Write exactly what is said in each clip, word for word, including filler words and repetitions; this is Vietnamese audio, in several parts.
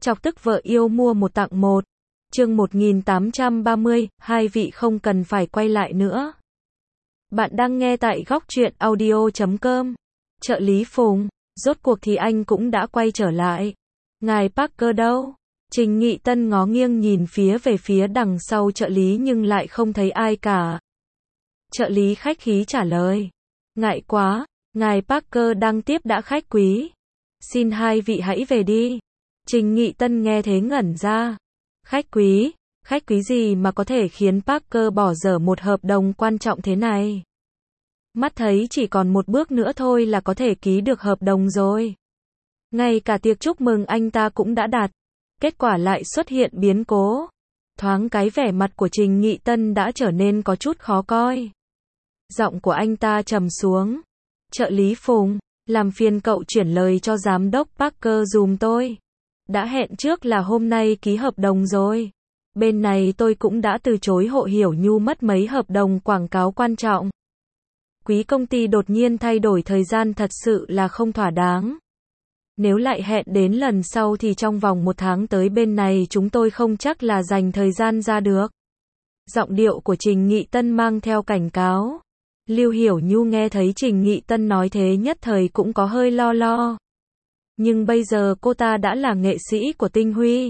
Chọc tức vợ yêu mua một tặng một. Chương một nghìn tám trăm ba mươi, hai vị không cần phải quay lại nữa. Bạn đang nghe tại góc truyện audio chấm com. Trợ lý Phùng, rốt cuộc thì anh cũng đã quay trở lại. Ngài Parker đâu? Trình Nghị Tân ngó nghiêng nhìn phía về phía đằng sau trợ lý nhưng lại không thấy ai cả. Trợ lý khách khí trả lời. Ngại quá, ngài Parker đang tiếp đã khách quý. Xin hai vị hãy về đi. Trình Nghị Tân nghe thế ngẩn ra. Khách quý, khách quý gì mà có thể khiến Parker bỏ dở một hợp đồng quan trọng thế này? Mắt thấy chỉ còn một bước nữa thôi là có thể ký được hợp đồng rồi. Ngay cả tiệc chúc mừng anh ta cũng đã đặt. Kết quả lại xuất hiện biến cố. Thoáng cái vẻ mặt của Trình Nghị Tân đã trở nên có chút khó coi. Giọng của anh ta trầm xuống. Trợ lý Phùng, làm phiền cậu chuyển lời cho giám đốc Parker dùm tôi. Đã hẹn trước là hôm nay ký hợp đồng rồi. Bên này tôi cũng đã từ chối Hộ Hiểu Nhu mất mấy hợp đồng quảng cáo quan trọng. Quý công ty đột nhiên thay đổi thời gian thật sự là không thỏa đáng. Nếu lại hẹn đến lần sau thì trong vòng một tháng tới bên này chúng tôi không chắc là dành thời gian ra được. Giọng điệu của Trình Nghị Tân mang theo cảnh cáo. Lưu Hiểu Nhu nghe thấy Trình Nghị Tân nói thế nhất thời cũng có hơi lo lo. Nhưng bây giờ cô ta đã là nghệ sĩ của Tinh Huy.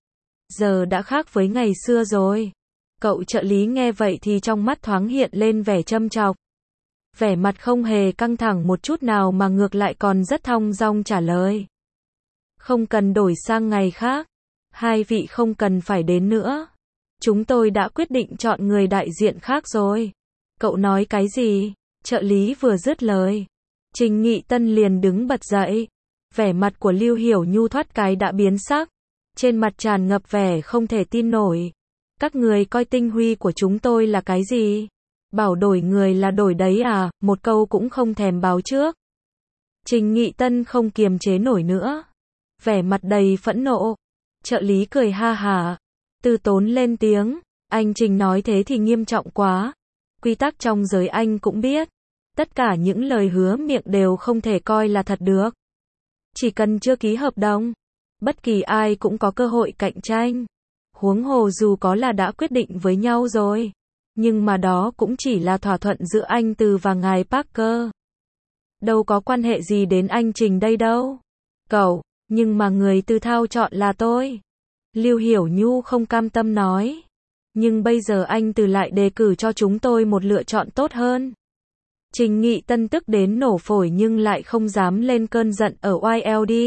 Giờ đã khác với ngày xưa rồi. Cậu trợ lý nghe vậy thì trong mắt thoáng hiện lên vẻ châm chọc. Vẻ mặt không hề căng thẳng một chút nào mà ngược lại còn rất thong dong trả lời. Không cần đổi sang ngày khác. Hai vị không cần phải đến nữa. Chúng tôi đã quyết định chọn người đại diện khác rồi. Cậu nói cái gì? Trợ lý vừa dứt lời. Trình Nghị Tân liền đứng bật dậy. Vẻ mặt của Lưu Hiểu Nhu thoát cái đã biến sắc. Trên mặt tràn ngập vẻ không thể tin nổi. Các người coi Tinh Huy của chúng tôi là cái gì? Bảo đổi người là đổi đấy à, một câu cũng không thèm báo trước. Trình Nghị Tân không kiềm chế nổi nữa. Vẻ mặt đầy phẫn nộ. Trợ lý cười ha hả. Từ Tốn lên tiếng. Anh Trình nói thế thì nghiêm trọng quá. Quy tắc trong giới anh cũng biết. Tất cả những lời hứa miệng đều không thể coi là thật được. Chỉ cần chưa ký hợp đồng, bất kỳ ai cũng có cơ hội cạnh tranh. Huống hồ dù có là đã quyết định với nhau rồi. Nhưng mà đó cũng chỉ là thỏa thuận giữa anh Từ và ngài Parker. Đâu có quan hệ gì đến anh Trình đây đâu. Cậu, nhưng mà người Từ thao chọn là tôi. Lưu Hiểu Nhu không cam tâm nói. Nhưng bây giờ anh Từ lại đề cử cho chúng tôi một lựa chọn tốt hơn. Trình Nghị Tân tức đến nổ phổi nhưng lại không dám lên cơn giận ở Y L D.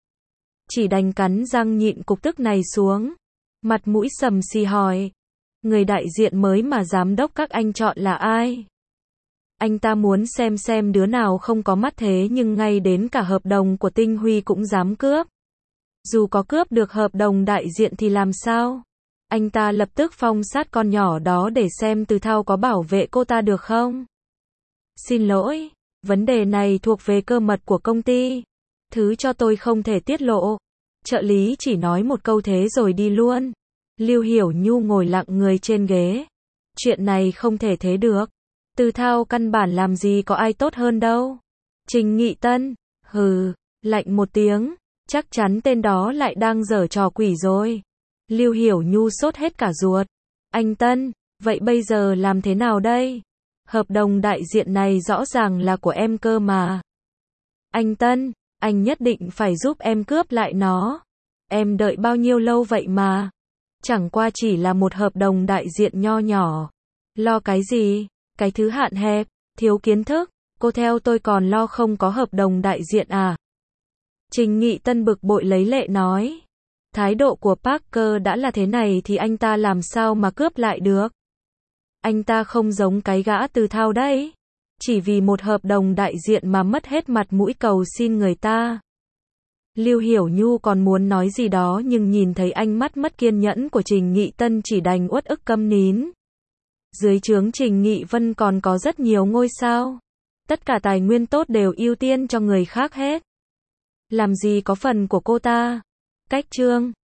Chỉ đành cắn răng nhịn cục tức này xuống. Mặt mũi sầm xì hỏi. Người đại diện mới mà giám đốc các anh chọn là ai? Anh ta muốn xem xem đứa nào không có mắt thế nhưng ngay đến cả hợp đồng của Tinh Huy cũng dám cướp. Dù có cướp được hợp đồng đại diện thì làm sao? Anh ta lập tức phong sát con nhỏ đó để xem Từ Thao có bảo vệ cô ta được không? Xin lỗi, vấn đề này thuộc về cơ mật của công ty. Thứ cho tôi không thể tiết lộ. Trợ lý chỉ nói một câu thế rồi đi luôn. Lưu Hiểu Nhu ngồi lặng người trên ghế. Chuyện này không thể thế được. Từ Thao căn bản làm gì có ai tốt hơn đâu. Trình Nghị Tân, hừ, lạnh một tiếng. Chắc chắn tên đó lại đang giở trò quỷ rồi. Lưu Hiểu Nhu sốt hết cả ruột. Anh Tân, vậy bây giờ làm thế nào đây? Hợp đồng đại diện này rõ ràng là của em cơ mà. Anh Tân, anh nhất định phải giúp em cướp lại nó. Em đợi bao nhiêu lâu vậy mà. Chẳng qua chỉ là một hợp đồng đại diện nho nhỏ. Lo cái gì? Cái thứ hạn hẹp, thiếu kiến thức. Cô theo tôi còn lo không có hợp đồng đại diện à? Trình Nghị Tân bực bội lấy lệ nói. Thái độ của Parker đã là thế này thì anh ta làm sao mà cướp lại được? Anh ta không giống cái gã Từ Thao đấy. Chỉ vì một hợp đồng đại diện mà mất hết mặt mũi cầu xin người ta. Lưu Hiểu Nhu còn muốn nói gì đó nhưng nhìn thấy ánh mắt mất kiên nhẫn của Trình Nghị Tân chỉ đành uất ức câm nín. Dưới trướng Trình Nghị Vân còn có rất nhiều ngôi sao. Tất cả tài nguyên tốt đều ưu tiên cho người khác hết. Làm gì có phần của cô ta. Cách chương